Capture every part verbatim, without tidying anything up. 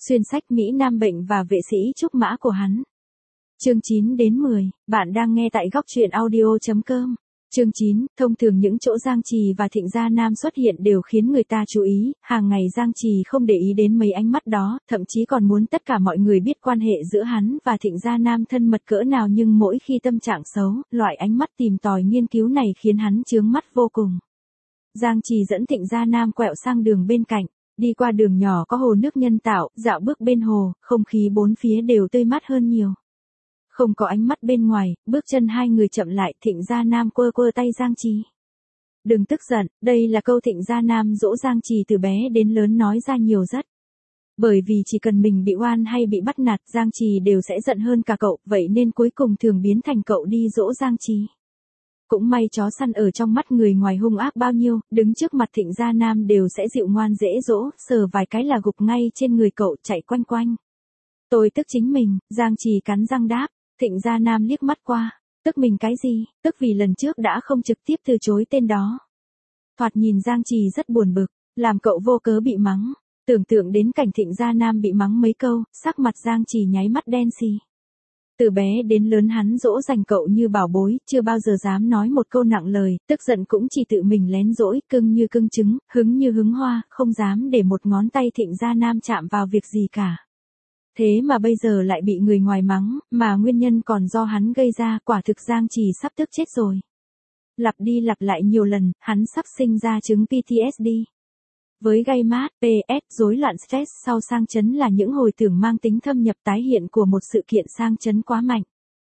Xuyên sách Mỹ Nam bệnh và vệ sĩ trúc mã của hắn. Chương chín đến mười, bạn đang nghe tại góc truyện audio chấm com. Chương chín, thông thường những chỗ Giang Trì và Thịnh Gia Nam xuất hiện đều khiến người ta chú ý, hàng ngày Giang Trì không để ý đến mấy ánh mắt đó, thậm chí còn muốn tất cả mọi người biết quan hệ giữa hắn và Thịnh Gia Nam thân mật cỡ nào, nhưng mỗi khi tâm trạng xấu, loại ánh mắt tìm tòi nghiên cứu này khiến hắn chướng mắt vô cùng. Giang Trì dẫn Thịnh Gia Nam quẹo sang đường bên cạnh, đi qua đường nhỏ có hồ nước nhân tạo, dạo bước bên hồ, không khí bốn phía đều tươi mát hơn nhiều. Không có ánh mắt bên ngoài, bước chân hai người chậm lại, Thịnh Gia Nam quơ quơ tay Giang Trì. Đừng tức giận, đây là câu Thịnh Gia Nam dỗ Giang Trì từ bé đến lớn nói ra nhiều rất. Bởi vì chỉ cần mình bị oan hay bị bắt nạt, Giang Trì đều sẽ giận hơn cả cậu, vậy nên cuối cùng thường biến thành cậu đi dỗ Giang Trì. Cũng may chó săn ở trong mắt người ngoài hung ác bao nhiêu, đứng trước mặt Thịnh Gia Nam đều sẽ dịu ngoan dễ dỗ, sờ vài cái là gục ngay trên người cậu, chạy quanh quanh. Tôi tức chính mình, Giang Trì cắn răng đáp. Thịnh Gia Nam liếc mắt qua, tức mình cái gì, tức vì lần trước đã không trực tiếp từ chối tên đó. Thoạt nhìn Giang Trì rất buồn bực, làm cậu vô cớ bị mắng, tưởng tượng đến cảnh Thịnh Gia Nam bị mắng mấy câu, sắc mặt Giang Trì nháy mắt đen xì. Từ bé đến lớn hắn dỗ dành cậu như bảo bối, chưa bao giờ dám nói một câu nặng lời, tức giận cũng chỉ tự mình lén dỗi, cưng như cưng trứng, hứng như hứng hoa, không dám để một ngón tay Thịnh Gia Nam chạm vào việc gì cả. Thế mà bây giờ lại bị người ngoài mắng, mà nguyên nhân còn do hắn gây ra, quả thực Giang Trì sắp tức chết rồi. Lặp đi lặp lại nhiều lần, hắn sắp sinh ra chứng pê tê ét đê. Với gây mát, pê ét, rối loạn stress sau sang chấn là những hồi tưởng mang tính thâm nhập tái hiện của một sự kiện sang chấn quá mạnh.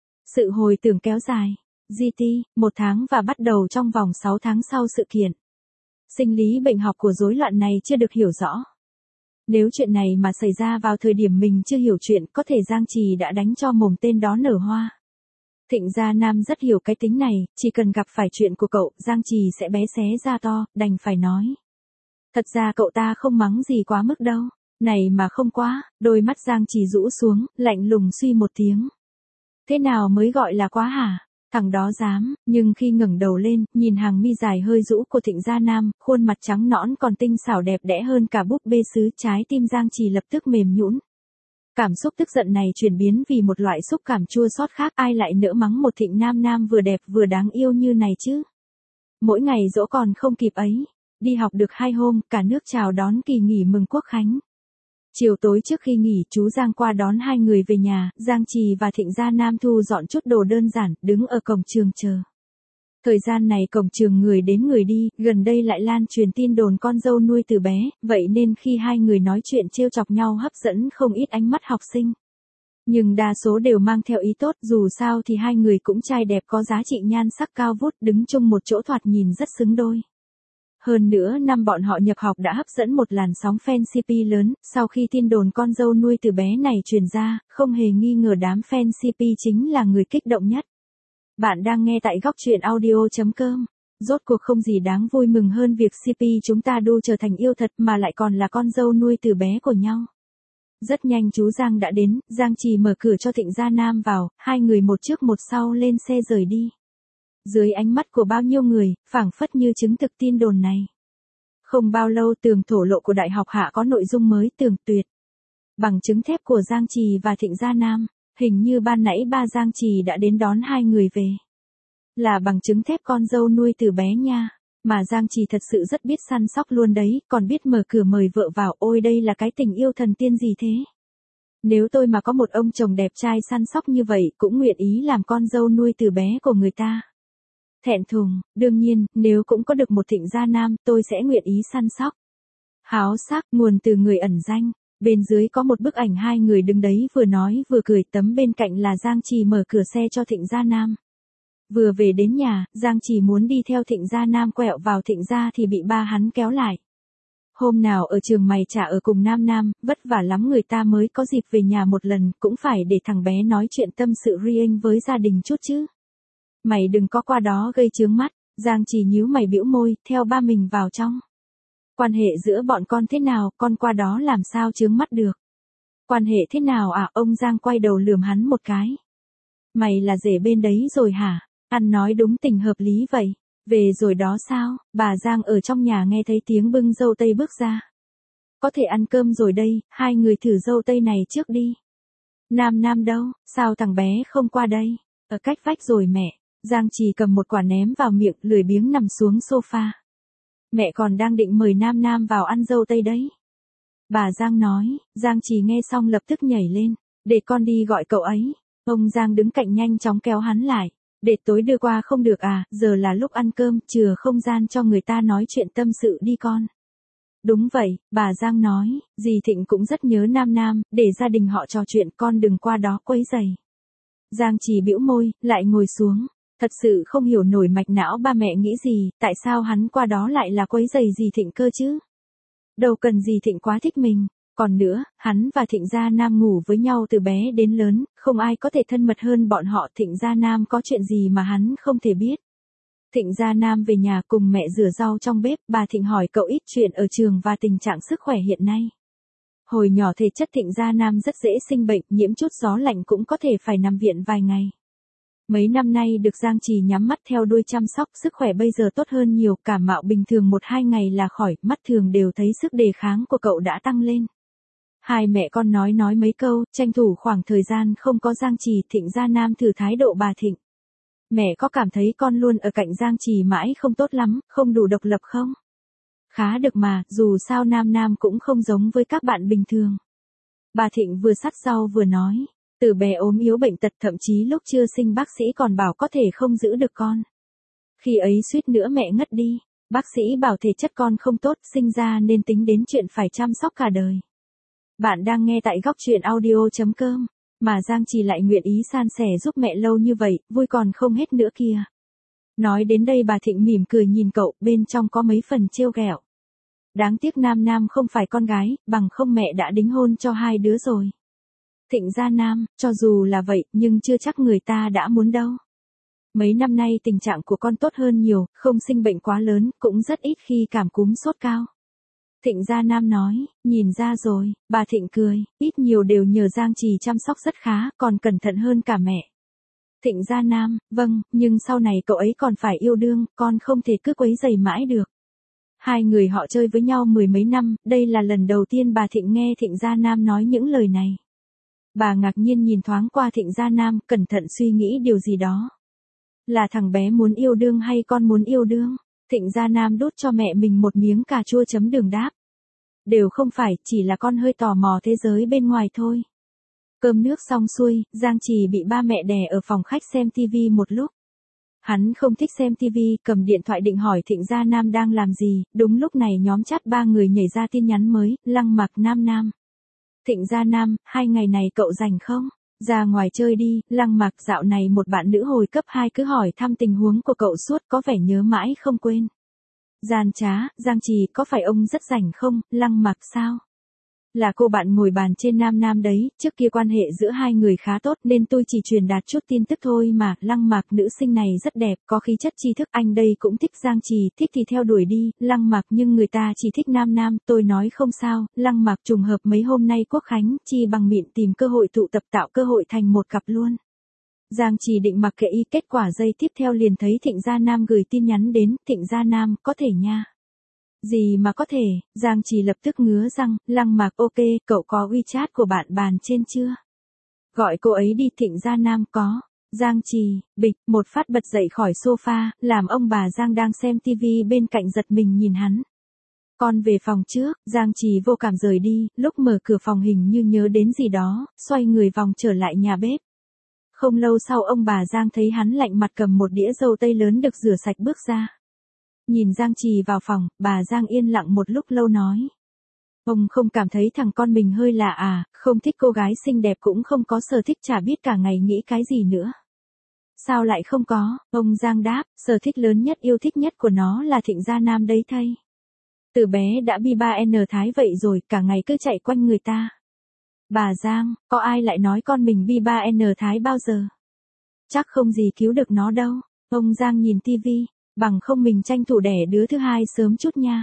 Sự hồi tưởng kéo dài, giê tê, một tháng và bắt đầu trong vòng sáu tháng sau sự kiện. Sinh lý bệnh học của rối loạn này chưa được hiểu rõ. Nếu chuyện này mà xảy ra vào thời điểm mình chưa hiểu chuyện, có thể Giang Trì đã đánh cho mồm tên đó nở hoa. Thịnh Gia Nam rất hiểu cái tính này, chỉ cần gặp phải chuyện của cậu, Giang Trì sẽ bé xé ra to, đành phải nói. Thật ra cậu ta không mắng gì quá mức đâu, này mà không quá, đôi mắt Giang Trì rũ xuống, lạnh lùng suy một tiếng. Thế nào mới gọi là quá hả? Thằng đó dám, nhưng khi ngẩng đầu lên, nhìn hàng mi dài hơi rũ của Thịnh Gia Nam, khuôn mặt trắng nõn còn tinh xảo đẹp đẽ hơn cả búp bê sứ, trái tim Giang Trì lập tức mềm nhũn. Cảm xúc tức giận này chuyển biến vì một loại xúc cảm chua xót khác, ai lại nỡ mắng một Thịnh Nam Nam vừa đẹp vừa đáng yêu như này chứ? Mỗi ngày dỗ còn không kịp ấy, đi học được hai hôm, cả nước chào đón kỳ nghỉ mừng Quốc khánh. Chiều tối trước khi nghỉ, chú Giang qua đón hai người về nhà, Giang Trì và Thịnh Gia Nam thu dọn chút đồ đơn giản, đứng ở cổng trường chờ. Thời gian này cổng trường người đến người đi, gần đây lại lan truyền tin đồn con dâu nuôi từ bé, vậy nên khi hai người nói chuyện trêu chọc nhau hấp dẫn không ít ánh mắt học sinh. Nhưng đa số đều mang theo ý tốt, dù sao thì hai người cũng trai đẹp có giá trị nhan sắc cao vút, đứng chung một chỗ thoạt nhìn rất xứng đôi. Hơn nữa năm bọn họ nhập học đã hấp dẫn một làn sóng fan xê pê lớn, sau khi tin đồn con dâu nuôi từ bé này truyền ra, không hề nghi ngờ đám fan xê pê chính là người kích động nhất. Bạn đang nghe tại góc truyện audio chấm com. Rốt cuộc không gì đáng vui mừng hơn việc xê pê chúng ta đu trở thành yêu thật mà lại còn là con dâu nuôi từ bé của nhau. Rất nhanh chú Giang đã đến, Giang Trì mở cửa cho Thịnh Gia Nam vào, hai người một trước một sau lên xe rời đi. Dưới ánh mắt của bao nhiêu người, phảng phất như chứng thực tin đồn này. Không bao lâu tường thổ lộ của Đại học Hạ có nội dung mới, tường tuyệt. Bằng chứng thép của Giang Trì và Thịnh Gia Nam, hình như ban nãy ba Giang Trì đã đến đón hai người về. Là bằng chứng thép con dâu nuôi từ bé nha, mà Giang Trì thật sự rất biết săn sóc luôn đấy, còn biết mở cửa mời vợ vào, ôi đây là cái tình yêu thần tiên gì thế. Nếu tôi mà có một ông chồng đẹp trai săn sóc như vậy, cũng nguyện ý làm con dâu nuôi từ bé của người ta. Thẹn thùng, đương nhiên, nếu cũng có được một Thịnh Gia Nam, tôi sẽ nguyện ý săn sóc. Háo sắc, nguồn từ người ẩn danh. Bên dưới có một bức ảnh hai người đứng đấy vừa nói vừa cười, tấm bên cạnh là Giang Trì mở cửa xe cho Thịnh Gia Nam. Vừa về đến nhà, Giang Trì muốn đi theo Thịnh Gia Nam quẹo vào Thịnh Gia thì bị ba hắn kéo lại. Hôm nào ở trường mày chả ở cùng Nam Nam, vất vả lắm người ta mới có dịp về nhà một lần, cũng phải để thằng bé nói chuyện tâm sự riêng với gia đình chút chứ. Mày đừng có qua đó gây chướng mắt, Giang Trì nhíu mày bĩu môi, theo ba mình vào trong. Quan hệ giữa bọn con thế nào, con qua đó làm sao chướng mắt được. Quan hệ thế nào à, ông Giang quay đầu lườm hắn một cái. Mày là rể bên đấy rồi hả, ăn nói đúng tình hợp lý vậy. Về rồi đó sao, bà Giang ở trong nhà nghe thấy tiếng bưng dâu tây bước ra. có thể ăn cơm rồi đây, hai người thử dâu tây này trước đi. Nam Nam đâu, sao thằng bé không qua đây? Ở cách vách rồi mẹ. Giang Trì cầm một quả ném vào miệng, lười biếng nằm xuống sofa. Mẹ còn đang định mời Nam Nam vào ăn dâu tây đấy. Bà Giang nói. Giang Trì nghe xong lập tức nhảy lên. Để con đi gọi cậu ấy. Ông Giang đứng cạnh nhanh chóng kéo hắn lại. Để tối đưa qua không được à, giờ là lúc ăn cơm, chừa không gian cho người ta nói chuyện tâm sự đi con. Đúng vậy, bà Giang nói, dì Thịnh cũng rất nhớ Nam Nam, để gia đình họ trò chuyện, con đừng qua đó quấy rầy. Giang Trì bĩu môi, lại ngồi xuống. Thật sự không hiểu nổi mạch não ba mẹ nghĩ gì, tại sao hắn qua đó lại là quấy rầy dì Thịnh cơ chứ? Đâu cần dì Thịnh quá thích mình. Còn nữa, hắn và Thịnh Gia Nam ngủ với nhau từ bé đến lớn, không ai có thể thân mật hơn bọn họ. Thịnh Gia Nam có chuyện gì mà hắn không thể biết. Thịnh Gia Nam về nhà cùng mẹ rửa rau trong bếp, bà Thịnh hỏi cậu ít chuyện ở trường và tình trạng sức khỏe hiện nay. Hồi nhỏ thể chất Thịnh Gia Nam rất dễ sinh bệnh, nhiễm chút gió lạnh cũng có thể phải nằm viện vài ngày. Mấy năm nay được Giang Trì nhắm mắt theo đuôi chăm sóc, sức khỏe bây giờ tốt hơn nhiều, cảm mạo bình thường một hai ngày là khỏi, mắt thường đều thấy sức đề kháng của cậu đã tăng lên. Hai mẹ con nói nói mấy câu, tranh thủ khoảng thời gian không có Giang Trì. Thịnh Gia Nam thử thái độ bà Thịnh. Mẹ có cảm thấy con luôn ở cạnh Giang Trì mãi không tốt lắm, không đủ độc lập không? Khá được mà, dù sao Nam Nam cũng không giống với các bạn bình thường. Bà Thịnh vừa sắt rau vừa nói, từ bé ốm yếu bệnh tật, thậm chí lúc chưa sinh bác sĩ còn bảo có thể không giữ được con. Khi ấy suýt nữa mẹ ngất đi, bác sĩ bảo thể chất con không tốt, sinh ra nên tính đến chuyện phải chăm sóc cả đời. Bạn đang nghe tại góc truyện audio chấm com. Mà Giang Trì lại nguyện ý san sẻ giúp mẹ lâu như vậy, vui còn không hết nữa kìa. Nói đến đây bà Thịnh mỉm cười nhìn cậu, bên trong có mấy phần trêu ghẹo. Đáng tiếc Nam Nam không phải con gái, bằng không mẹ đã đính hôn cho hai đứa rồi. Thịnh Gia Nam, cho dù là vậy, nhưng chưa chắc người ta đã muốn đâu. Mấy năm nay tình trạng của con tốt hơn nhiều, không sinh bệnh quá lớn, cũng rất ít khi cảm cúm sốt cao. Thịnh Gia Nam nói, nhìn ra rồi, bà Thịnh cười, ít nhiều đều nhờ Giang Trì chăm sóc rất khá, còn cẩn thận hơn cả mẹ. Thịnh Gia Nam, vâng, nhưng sau này cậu ấy còn phải yêu đương, con không thể cứ quấy rầy mãi được. Hai người họ chơi với nhau mười mấy năm, đây là lần đầu tiên bà Thịnh nghe Thịnh Gia Nam nói những lời này. Bà ngạc nhiên nhìn thoáng qua Thịnh Gia Nam, cẩn thận suy nghĩ điều gì đó. Là thằng bé muốn yêu đương hay con muốn yêu đương? Thịnh Gia Nam đút cho mẹ mình một miếng cà chua chấm đường đáp. Đều không phải, chỉ là con hơi tò mò thế giới bên ngoài thôi. Cơm nước xong xuôi, Giang Trì bị ba mẹ đè ở phòng khách xem tivi một lúc. Hắn không thích xem tivi, cầm điện thoại định hỏi Thịnh Gia Nam đang làm gì, đúng lúc này nhóm chat ba người nhảy ra tin nhắn mới, Lăng Mặc Nam Nam. Thịnh Gia Nam, hai ngày này cậu rảnh không? Ra ngoài chơi đi, Lăng Mặc dạo này một bạn nữ hồi cấp hai cứ hỏi thăm tình huống của cậu suốt, có vẻ nhớ mãi không quên. Gian trá, Giang Trì, có phải ông rất rảnh không? Lăng Mặc sao? Là cô bạn ngồi bàn trên Nam Nam đấy, trước kia quan hệ giữa hai người khá tốt nên tôi chỉ truyền đạt chút tin tức thôi mà. Lăng Mặc, nữ sinh này rất đẹp, có khí chất tri thức, anh đây cũng thích Giang Trì, thích thì theo đuổi đi. Lăng Mặc, nhưng người ta chỉ thích Nam Nam, tôi nói không sao. Lăng Mặc, trùng hợp mấy hôm nay Quốc Khánh, chi bằng miệng tìm cơ hội tụ tập, tạo cơ hội thành một cặp luôn. Giang Trì định mặc kệ y, kết quả giây tiếp theo liền thấy Thịnh Gia Nam gửi tin nhắn đến. Thịnh Gia Nam, có thể nha. Gì mà có thể? Giang Trì lập tức ngứa răng. Lăng Mặc, ok, cậu có WeChat của bạn bàn trên chưa? Gọi cô ấy đi. Thịnh Gia Nam, có. Giang Trì, bịch, một phát bật dậy khỏi sofa, làm ông bà Giang đang xem tivi bên cạnh giật mình nhìn hắn. Con về phòng trước. Giang Trì vô cảm rời đi, lúc mở cửa phòng hình như nhớ đến gì đó, xoay người vòng trở lại nhà bếp. Không lâu sau ông bà Giang thấy hắn lạnh mặt cầm một đĩa dâu tây lớn được rửa sạch bước ra. Nhìn Giang Trì vào phòng, bà Giang yên lặng một lúc lâu nói. Ông không cảm thấy thằng con mình hơi lạ à, không thích cô gái xinh đẹp cũng không có sở thích, chả biết cả ngày nghĩ cái gì nữa. Sao lại không có? Ông Giang đáp, sở thích lớn nhất, yêu thích nhất của nó là Thịnh Gia Nam đấy thây. Từ bé đã bi ba en thái vậy rồi, cả ngày cứ chạy quanh người ta. Bà Giang, có ai lại nói con mình bi ba en thái bao giờ? Chắc không gì cứu được nó đâu. Ông Giang nhìn tivi, bằng không mình tranh thủ đẻ đứa thứ hai sớm chút nha.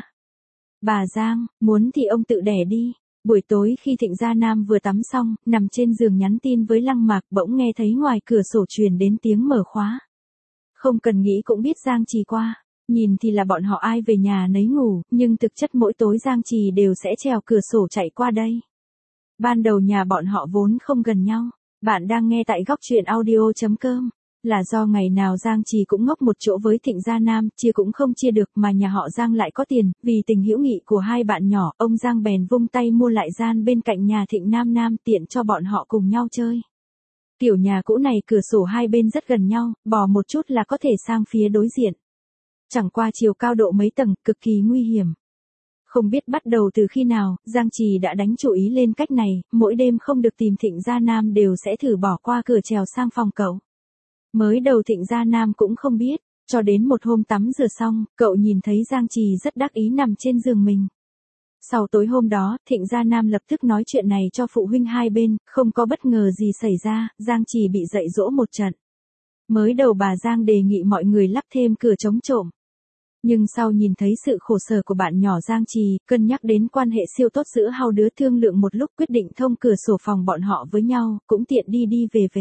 Bà Giang, muốn thì ông tự đẻ đi. Buổi tối khi Thịnh Gia Nam vừa tắm xong, nằm trên giường nhắn tin với Lăng Mặc, bỗng nghe thấy ngoài cửa sổ truyền đến tiếng mở khóa. Không cần nghĩ cũng biết Giang Trì qua. Nhìn thì là bọn họ ai về nhà nấy ngủ, nhưng thực chất mỗi tối Giang Trì đều sẽ trèo cửa sổ chạy qua đây. Ban đầu nhà bọn họ vốn không gần nhau. Bạn đang nghe tại góc truyện audio.com. Là do ngày nào Giang Trì cũng ngốc một chỗ với Thịnh Gia Nam, chia cũng không chia được mà nhà họ Giang lại có tiền, vì tình hữu nghị của hai bạn nhỏ, ông Giang bèn vung tay mua lại gian bên cạnh nhà Thịnh Nam Nam tiện cho bọn họ cùng nhau chơi. Kiểu nhà cũ này cửa sổ hai bên rất gần nhau, bò một chút là có thể sang phía đối diện. Chẳng qua chiều cao độ mấy tầng, cực kỳ nguy hiểm. Không biết bắt đầu từ khi nào, Giang Trì đã đánh chú ý lên cách này, mỗi đêm không được tìm Thịnh Gia Nam đều sẽ thử bỏ qua cửa trèo sang phòng cậu. Mới đầu Thịnh Gia Nam cũng không biết, cho đến một hôm tắm rửa xong, cậu nhìn thấy Giang Trì rất đắc ý nằm trên giường mình. Sau tối hôm đó, Thịnh Gia Nam lập tức nói chuyện này cho phụ huynh hai bên, không có bất ngờ gì xảy ra, Giang Trì bị dạy dỗ một trận. Mới đầu bà Giang đề nghị mọi người lắp thêm cửa chống trộm. Nhưng sau nhìn thấy sự khổ sở của bạn nhỏ Giang Trì, cân nhắc đến quan hệ siêu tốt giữa hai đứa thương lượng một lúc quyết định thông cửa sổ phòng bọn họ với nhau, cũng tiện đi đi về về.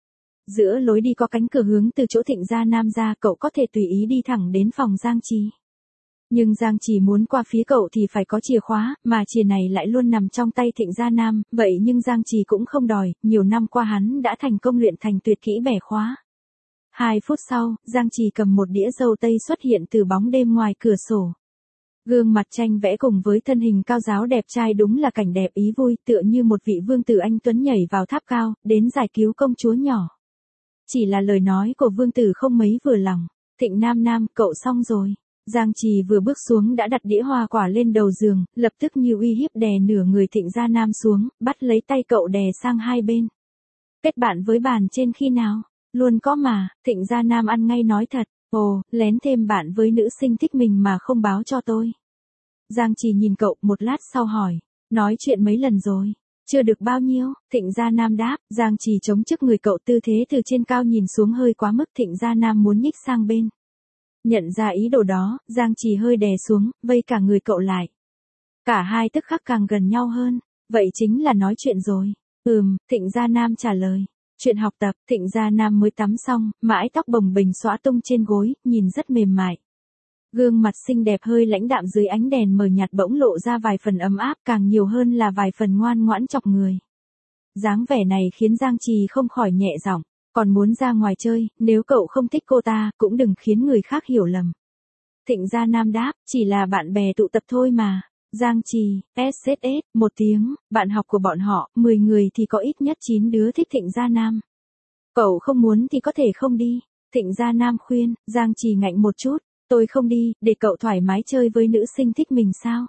Giữa lối đi có cánh cửa hướng từ chỗ Thịnh Gia Nam ra, cậu có thể tùy ý đi thẳng đến phòng Giang Trì. Nhưng Giang Trì muốn qua phía cậu thì phải có chìa khóa, mà chìa này lại luôn nằm trong tay Thịnh Gia Nam, vậy nhưng Giang Trì cũng không đòi, nhiều năm qua hắn đã thành công luyện thành tuyệt kỹ bẻ khóa. Hai phút sau, Giang Trì cầm một đĩa dâu tây xuất hiện từ bóng đêm ngoài cửa sổ. Gương mặt tranh vẽ cùng với thân hình cao ráo đẹp trai đúng là cảnh đẹp ý vui, tựa như một vị vương tử anh tuấn nhảy vào tháp cao, đến giải cứu công chúa nhỏ. Chỉ là lời nói của vương tử không mấy vừa lòng. Thịnh Nam Nam, cậu xong rồi. Giang Trì vừa bước xuống đã đặt đĩa hoa quả lên đầu giường, lập tức như uy hiếp đè nửa người Thịnh Gia Nam xuống, bắt lấy tay cậu đè sang hai bên. Kết bạn với bàn trên khi nào? Luôn có mà, Thịnh Gia Nam ăn ngay nói thật. Ồ, lén thêm bạn với nữ sinh thích mình mà không báo cho tôi. Giang Trì nhìn cậu một lát sau hỏi. Nói chuyện mấy lần rồi? Chưa được bao nhiêu, Thịnh Gia Nam đáp. Giang Trì chống trước người cậu, tư thế từ trên cao nhìn xuống hơi quá mức, Thịnh Gia Nam muốn nhích sang bên. Nhận ra ý đồ đó, Giang Trì hơi đè xuống, vây cả người cậu lại. Cả hai tức khắc càng gần nhau hơn. Vậy chính là nói chuyện rồi. Ừm, Thịnh Gia Nam trả lời. Chuyện học tập, Thịnh Gia Nam mới tắm xong, mái tóc bồng bềnh xõa tung trên gối, nhìn rất mềm mại. Gương mặt xinh đẹp hơi lãnh đạm dưới ánh đèn mờ nhạt bỗng lộ ra vài phần ấm áp, càng nhiều hơn là vài phần ngoan ngoãn chọc người. Dáng vẻ này khiến Giang Trì không khỏi nhẹ giọng, còn muốn ra ngoài chơi, nếu cậu không thích cô ta, cũng đừng khiến người khác hiểu lầm. Thịnh Gia Nam đáp, chỉ là bạn bè tụ tập thôi mà. Giang Trì, ét ét ét, một tiếng, bạn học của bọn họ, mười người thì có ít nhất chín đứa thích Thịnh Gia Nam. Cậu không muốn thì có thể không đi. Thịnh Gia Nam khuyên. Giang Trì ngạnh một chút, tôi không đi, để cậu thoải mái chơi với nữ sinh thích mình sao?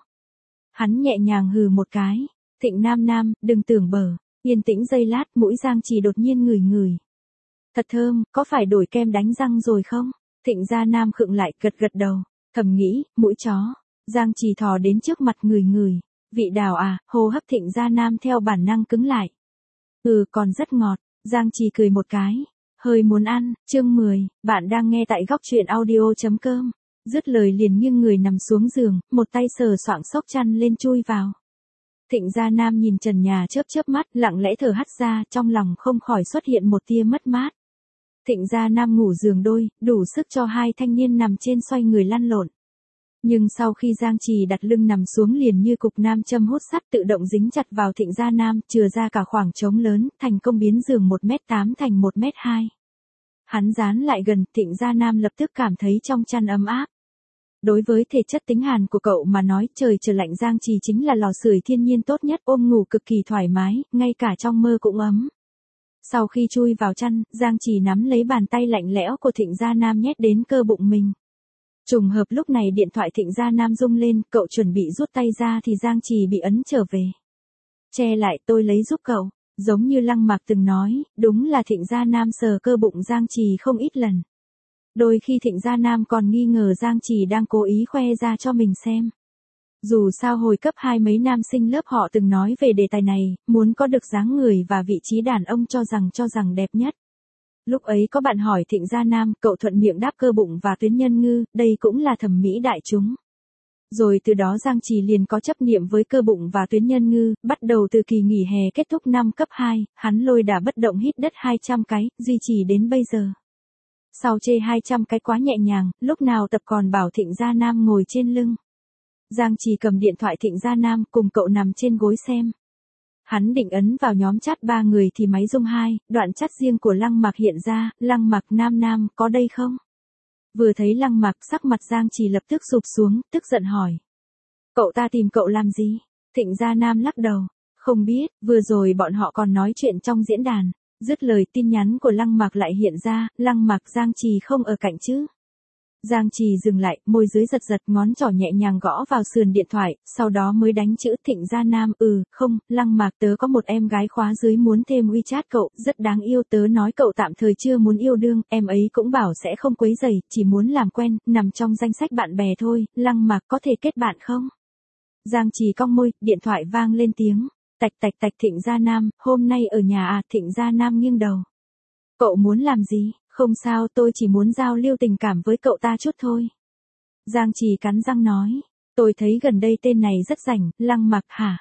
Hắn nhẹ nhàng hừ một cái. Thịnh Nam Nam, đừng tưởng bở. Yên tĩnh giây lát, mũi Giang Trì đột nhiên ngửi ngửi. Thật thơm, có phải đổi kem đánh răng rồi không? Thịnh Gia Nam khựng lại, gật gật đầu, thầm nghĩ, mũi chó. Giang Trì thò đến trước mặt người người. Vị đào à, hô hấp Thịnh Gia Nam theo bản năng cứng lại. Ừ, còn rất ngọt. Giang Trì cười một cái. Hơi muốn ăn. Chương mười, bạn đang nghe tại góc truyện audio.com. Dứt lời liền nghiêng người nằm xuống giường, một tay sờ soạng xốc chăn lên chui vào. Thịnh Gia Nam nhìn trần nhà chớp chớp mắt, lặng lẽ thở hắt ra, trong lòng không khỏi xuất hiện một tia mất mát. Thịnh Gia Nam ngủ giường đôi, đủ sức cho hai thanh niên nằm trên xoay người lăn lộn. Nhưng sau khi Giang Trì đặt lưng nằm xuống liền như cục nam châm hút sắt tự động dính chặt vào Thịnh Gia Nam, chừa ra cả khoảng trống lớn, thành công biến giường một mét tám thành một mét hai. Hắn dán lại gần, Thịnh Gia Nam lập tức cảm thấy trong chăn ấm áp. Đối với thể chất tính hàn của cậu mà nói, trời trở lạnh Giang Trì chính là lò sưởi thiên nhiên tốt nhất, ôm ngủ cực kỳ thoải mái, ngay cả trong mơ cũng ấm. Sau khi chui vào chăn, Giang Trì nắm lấy bàn tay lạnh lẽo của Thịnh Gia Nam nhét đến cơ bụng mình. Trùng hợp lúc này điện thoại Thịnh Gia Nam rung lên, cậu chuẩn bị rút tay ra thì Giang Trì bị ấn trở về. Che lại, tôi lấy giúp cậu. Giống như Lăng Mạc từng nói, đúng là Thịnh Gia Nam sờ cơ bụng Giang Trì không ít lần. Đôi khi Thịnh Gia Nam còn nghi ngờ Giang Trì đang cố ý khoe ra cho mình xem. Dù sao hồi cấp hai mấy nam sinh lớp họ từng nói về đề tài này, muốn có được dáng người và vị trí đàn ông cho rằng cho rằng đẹp nhất. Lúc ấy có bạn hỏi Thịnh Gia Nam, cậu thuận miệng đáp cơ bụng và tuyến nhân ngư, đây cũng là thẩm mỹ đại chúng. Rồi từ đó Giang Trì liền có chấp niệm với cơ bụng và tuyến nhân ngư, bắt đầu từ kỳ nghỉ hè kết thúc năm cấp hai, hắn lôi đả bất động hít đất hai trăm cái, duy trì đến bây giờ. Sau chê hai trăm cái quá nhẹ nhàng, lúc nào tập còn bảo Thịnh Gia Nam ngồi trên lưng. Giang Trì cầm điện thoại Thịnh Gia Nam cùng cậu nằm trên gối xem. Hắn định ấn vào nhóm chat ba người thì máy rung hai, đoạn chat riêng của Lăng Mặc hiện ra, Lăng Mặc Nam Nam có đây không? Vừa thấy Lăng Mặc sắc mặt Giang Trì lập tức sụp xuống, tức giận hỏi. Cậu ta tìm cậu làm gì? Thịnh Gia Nam lắc đầu. Không biết, vừa rồi bọn họ còn nói chuyện trong diễn đàn. Dứt lời tin nhắn của Lăng Mặc lại hiện ra, Lăng Mặc Giang Trì không ở cạnh chứ? Giang Trì dừng lại, môi dưới giật giật ngón trỏ nhẹ nhàng gõ vào sườn điện thoại, sau đó mới đánh chữ Thịnh Gia Nam, ừ, không, Lăng Mặc tớ có một em gái khóa dưới muốn thêm WeChat cậu, rất đáng yêu, tớ nói cậu tạm thời chưa muốn yêu đương, em ấy cũng bảo sẽ không quấy rầy, chỉ muốn làm quen, nằm trong danh sách bạn bè thôi, Lăng Mặc có thể kết bạn không? Giang Trì cong môi, điện thoại vang lên tiếng, tạch tạch tạch Thịnh Gia Nam, hôm nay ở nhà à, Thịnh Gia Nam nghiêng đầu. Cậu muốn làm gì? Không sao, tôi chỉ muốn giao lưu tình cảm với cậu ta chút thôi. Giang Trì cắn răng nói, tôi thấy gần đây tên này rất rảnh, Lăng Mặc hả?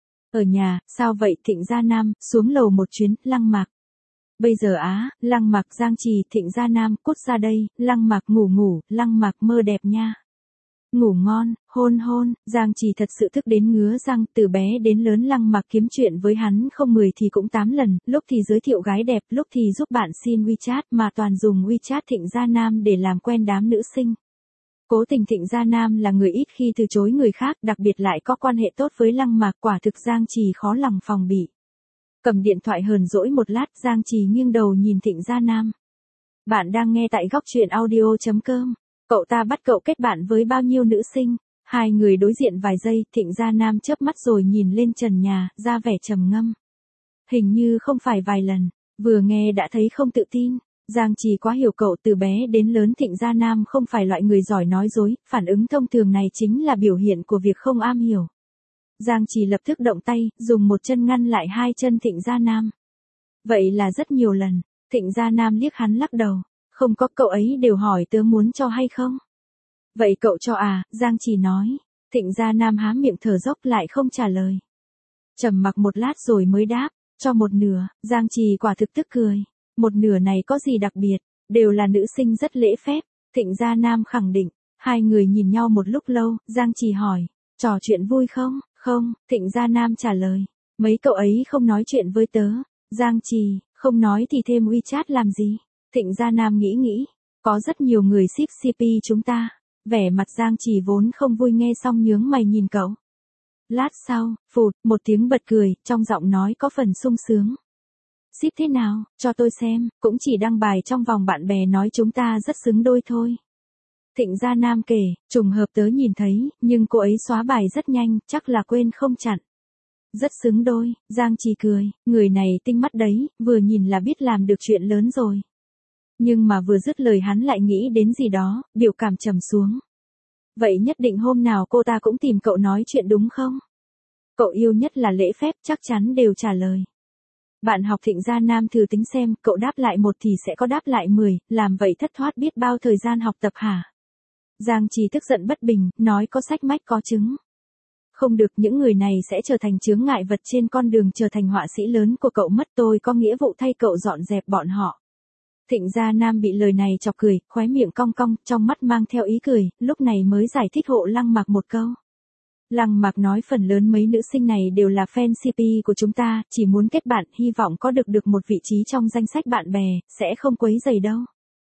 Ở nhà, sao vậy Thịnh Gia Nam, xuống lầu một chuyến, Lăng Mặc. Bây giờ á, Lăng Mặc Giang Trì Thịnh Gia Nam, cút ra đây, Lăng Mặc ngủ ngủ, Lăng Mặc mơ đẹp nha. Ngủ ngon, hôn hôn, Giang Trì thật sự thức đến ngứa răng, từ bé đến lớn Lăng Mặc kiếm chuyện với hắn không mười thì cũng tám lần, lúc thì giới thiệu gái đẹp, lúc thì giúp bạn xin WeChat mà toàn dùng WeChat Thịnh Gia Nam để làm quen đám nữ sinh. Cố tình Thịnh Gia Nam là người ít khi từ chối người khác, đặc biệt lại có quan hệ tốt với Lăng Mặc, quả thực Giang Trì khó lòng phòng bị. Cầm điện thoại hờn dỗi một lát, Giang Trì nghiêng đầu nhìn Thịnh Gia Nam. Bạn đang nghe tại góc truyện audio chấm com. Cậu ta bắt cậu kết bạn với bao nhiêu nữ sinh? Hai người đối diện vài giây, Thịnh Gia Nam chớp mắt rồi nhìn lên trần nhà, ra vẻ trầm ngâm. Hình như không phải vài lần, vừa nghe đã thấy không tự tin. Giang Trì quá hiểu cậu, từ bé đến lớn Thịnh Gia Nam không phải loại người giỏi nói dối, phản ứng thông thường này chính là biểu hiện của việc không am hiểu. Giang Trì lập tức động tay, dùng một chân ngăn lại hai chân Thịnh Gia Nam. Vậy là rất nhiều lần, Thịnh Gia Nam liếc hắn lắc đầu. Không có, cậu ấy đều hỏi tớ muốn cho hay không? Vậy cậu cho à, Giang Trì nói. Thịnh Gia Nam há miệng thở dốc lại không trả lời. Trầm mặc một lát rồi mới đáp, cho một nửa, Giang Trì quả thực tức cười. Một nửa này có gì đặc biệt, đều là nữ sinh rất lễ phép, Thịnh Gia Nam khẳng định. Hai người nhìn nhau một lúc lâu, Giang Trì hỏi, trò chuyện vui không? Không, Thịnh Gia Nam trả lời. Mấy cậu ấy không nói chuyện với tớ. Giang Trì, không nói thì thêm WeChat làm gì? Thịnh Gia Nam nghĩ nghĩ, có rất nhiều người ship xê pê chúng ta. Vẻ mặt Giang Trì vốn không vui nghe xong nhướng mày nhìn cậu. Lát sau, phụt, một tiếng bật cười, trong giọng nói có phần sung sướng. Ship thế nào, cho tôi xem, cũng chỉ đăng bài trong vòng bạn bè nói chúng ta rất xứng đôi thôi. Thịnh Gia Nam kể, trùng hợp tớ nhìn thấy, nhưng cô ấy xóa bài rất nhanh, chắc là quên không chặn. Rất xứng đôi, Giang Trì cười, người này tinh mắt đấy, vừa nhìn là biết làm được chuyện lớn rồi. Nhưng mà vừa dứt lời hắn lại nghĩ đến gì đó, biểu cảm trầm xuống. Vậy nhất định hôm nào cô ta cũng tìm cậu nói chuyện đúng không? Cậu yêu nhất là lễ phép, chắc chắn đều trả lời. Bạn học Thịnh Gia Nam thử tính xem, cậu đáp lại một thì sẽ có đáp lại mười, làm vậy thất thoát biết bao thời gian học tập hả? Giang Trì tức giận bất bình, nói có sách mách có chứng. Không được, những người này sẽ trở thành chướng ngại vật trên con đường trở thành họa sĩ lớn của cậu mất, tôi có nghĩa vụ thay cậu dọn dẹp bọn họ. Thịnh Gia Nam bị lời này chọc cười, khóe miệng cong cong, trong mắt mang theo ý cười, lúc này mới giải thích hộ Lăng Mặc một câu. Lăng Mặc nói phần lớn mấy nữ sinh này đều là fan xê pê của chúng ta, chỉ muốn kết bạn, hy vọng có được được một vị trí trong danh sách bạn bè, sẽ không quấy rầy đâu.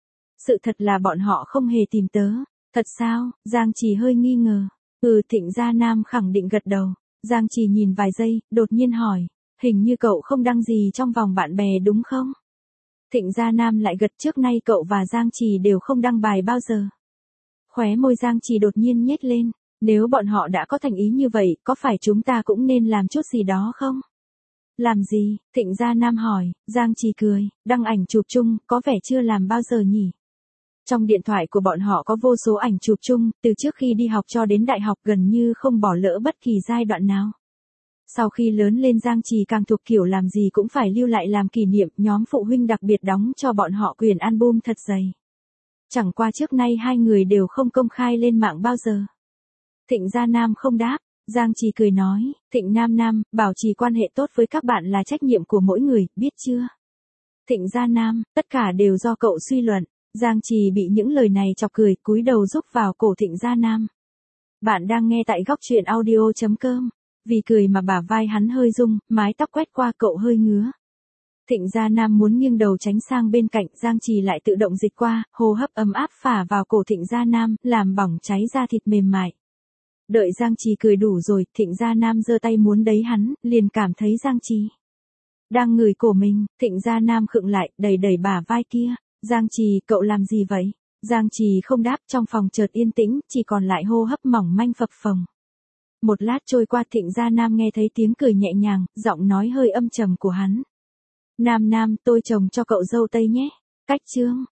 Sự thật là bọn họ không hề tìm tớ. Thật sao? Giang Trì hơi nghi ngờ. Ừ, Thịnh Gia Nam khẳng định gật đầu. Giang Trì nhìn vài giây, đột nhiên hỏi, hình như cậu không đăng gì trong vòng bạn bè đúng không? Thịnh Gia Nam lại gật, trước nay cậu và Giang Trì đều không đăng bài bao giờ. Khóe môi Giang Trì đột nhiên nhếch lên, nếu bọn họ đã có thành ý như vậy, có phải chúng ta cũng nên làm chút gì đó không? Làm gì? Thịnh Gia Nam hỏi. Giang Trì cười, đăng ảnh chụp chung, có vẻ chưa làm bao giờ nhỉ? Trong điện thoại của bọn họ có vô số ảnh chụp chung, từ trước khi đi học cho đến đại học gần như không bỏ lỡ bất kỳ giai đoạn nào. Sau khi lớn lên Giang Trì càng thuộc kiểu làm gì cũng phải lưu lại làm kỷ niệm, nhóm phụ huynh đặc biệt đóng cho bọn họ quyển album thật dày. Chẳng qua trước nay hai người đều không công khai lên mạng bao giờ. Thịnh Gia Nam không đáp, Giang Trì cười nói, Thịnh Nam Nam, bảo trì quan hệ tốt với các bạn là trách nhiệm của mỗi người, biết chưa? Thịnh Gia Nam, tất cả đều do cậu suy luận. Giang Trì bị những lời này chọc cười, cúi đầu rúc vào cổ Thịnh Gia Nam. Bạn đang nghe tại góc truyện audio chấm com. Vì cười mà bả vai hắn hơi rung, mái tóc quét qua cậu hơi ngứa. Thịnh Gia Nam muốn nghiêng đầu tránh sang bên cạnh, Giang Trì lại tự động dịch qua, hô hấp ấm áp phả vào cổ Thịnh Gia Nam, làm bỏng cháy da thịt mềm mại. Đợi Giang Trì cười đủ rồi, Thịnh Gia Nam giơ tay muốn đẩy hắn, liền cảm thấy Giang Trì đang ngửi cổ mình. Thịnh Gia Nam khựng lại, đẩy đẩy bả vai kia. Giang Trì, cậu làm gì vậy? Giang Trì không đáp, trong phòng chợt yên tĩnh, chỉ còn lại hô hấp mỏng manh phập phồng. Một lát trôi qua, Thịnh Gia Nam nghe thấy tiếng cười nhẹ nhàng, giọng nói hơi âm trầm của hắn. Nam Nam, tôi trồng cho cậu dâu tây nhé. Cách chương.